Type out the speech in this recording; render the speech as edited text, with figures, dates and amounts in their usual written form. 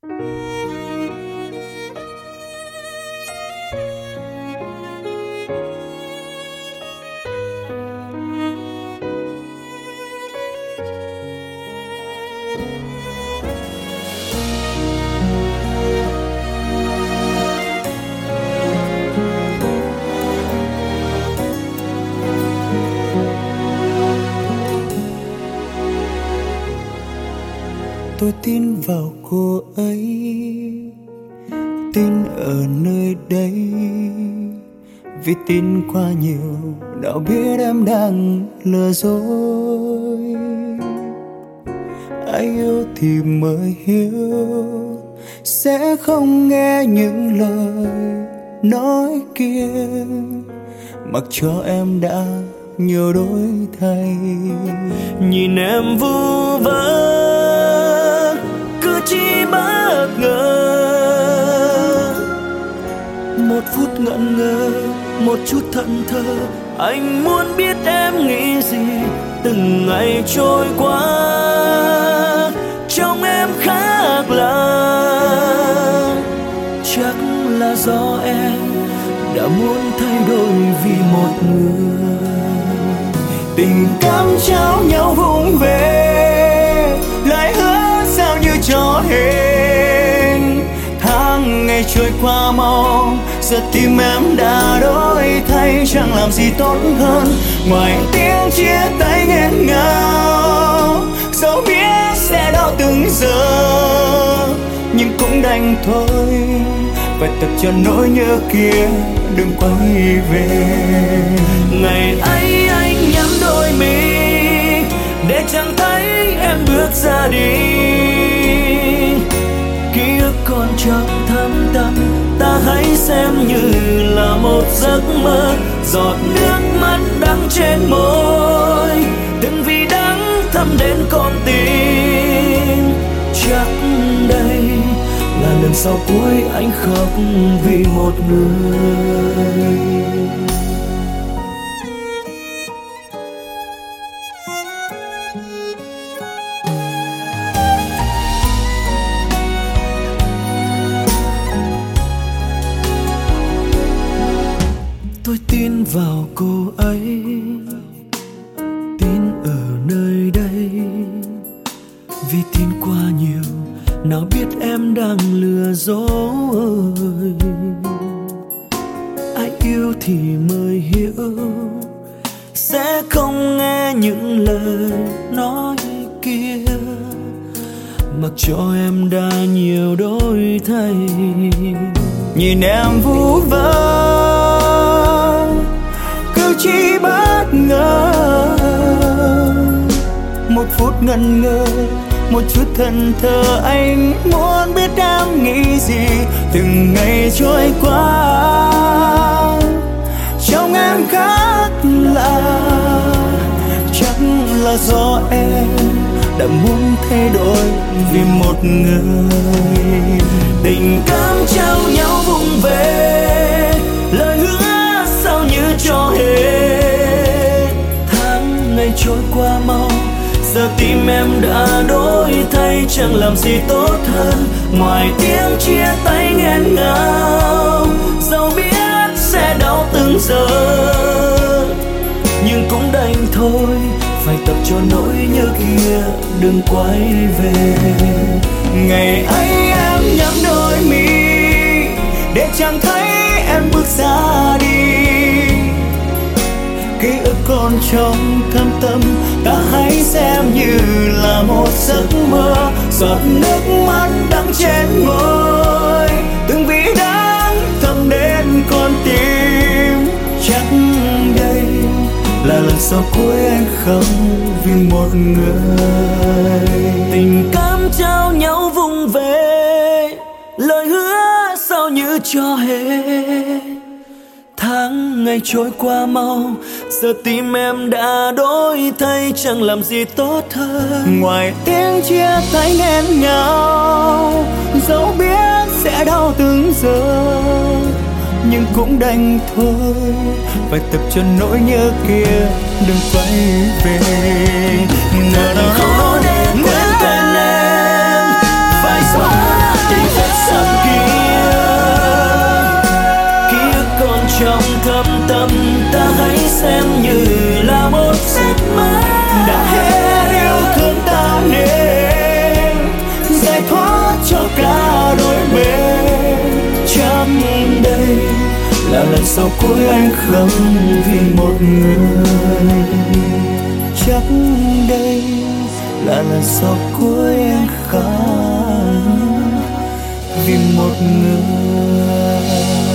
Tôi tin vào cô ấy, tin ở nơi đây, vì tin qua nhiều đã biết em đang lừa dối. Ai yêu thì mới hiểu, sẽ không nghe những lời nói kia, mặc cho em đã nhiều đổi thay. Nhìn em vu vơ, cứ chỉ bất ngờ, một phút ngẩn ngơ, một chút thẫn thờ. anh muốn biết em nghĩ gì. Từng ngày trôi qua, trong em khác lạ, chắc là do em đã muốn thay đổi vì một người. Tình cảm trao nhau vụng về, lời hứa sao như trò hên. Tháng ngày trôi qua mau, giờ tim em đã đổi thay. Chẳng làm gì tốt hơn ngoài tiếng chia tay nghẹn ngào. Dẫu biết sẽ đau từng giờ, nhưng cũng đành thôi, phải tập cho nỗi nhớ kia đừng quay về. ngày ấy anh nhắm đôi mi để chẳng thấy em bước ra đi. Ký ức còn trong thâm tâm, Ta hãy xem như là một giấc mơ. Giọt nước mắt đắng trên môi, từng vì đắng thấm đến con tim. chắc đây là lần sau cuối anh khóc vì một người. Tôi tin vào cô ấy, tin ở nơi đây, vì tin qua nhiều nào biết em đang lừa dối. Ai yêu thì mới hiểu, sẽ không nghe những lời nói kia, mặc cho em đã nhiều đổi thay. Nhìn em vu vơ, cứ chỉ bất ngờ, một phút ngẩn ngơ, một chút thẫn thờ. Anh muốn biết em nghĩ gì. Từng ngày trôi qua, trong em khác lạ, chắc là do em đã muốn thay đổi vì một người. Tình cảm trao nhau vụng về, lời hứa sao như trò hề. Tháng ngày trôi qua mau, giờ tim em đã đổi thay. Chẳng làm gì tốt hơn ngoài tiếng chia tay nghẹn ngào. Dẫu biết sẽ đau từng giờ, nhưng cũng đành thôi, phải tập cho nỗi nhớ kia đừng quay về. Ngày ấy em nhắm đôi mi để chẳng thấy em bước ra đi. Ký ức còn trong thâm tâm, ta hãy xem như là một giấc mơ. Giọt nước mắt đắng trên môi, từng vì đắng thấm đến con tim. Chắc đây là lần sau cuối anh khóc vì một người. tình cảm trao nhau vụng về, lời hứa sao như trò hề. Tháng ngày trôi qua mau, giờ tim em đã đổi thay. Chẳng làm gì tốt hơn ngoài tiếng chia tay nghẹn ngào. Dẫu biết sẽ đau từng giờ, nhưng cũng đành thôi, phải tập cho nỗi nhớ kia đừng quay về. Khó để quên tên em, phải xóa đi thâm tâm ta hãy xem như là một giấc mơ. Đã hết yêu thương ta nên giải thoát cho cả đôi bên. Chắc đây là lần sau cuối anh khóc vì một người. Chắc đây là lần sau cuối anh khóc vì một người.